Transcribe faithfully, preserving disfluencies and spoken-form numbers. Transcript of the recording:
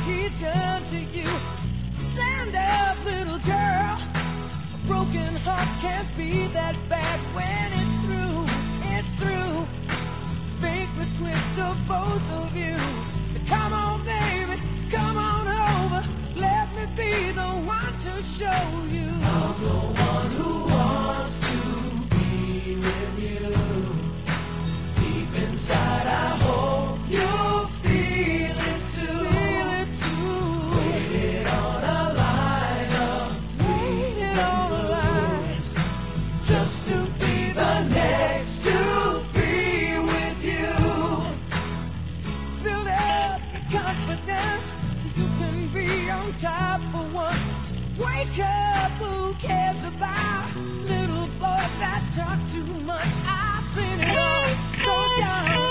he's done to you. Stand up, little girl. A broken heart can't be that bad. When it's through, it's through. Fake the twist of both of you. So come on, baby, come on over. Let me be the one to show you. I'm the one who wants to be with you. Deep inside, I hope you'll feel it too. Feel it too. Waited on a line of waited on a line just to be the next to be with you. Build up your confidence so you can be on top for once. Wake up, who cares about little boys that talk too much? I've seen it all go down.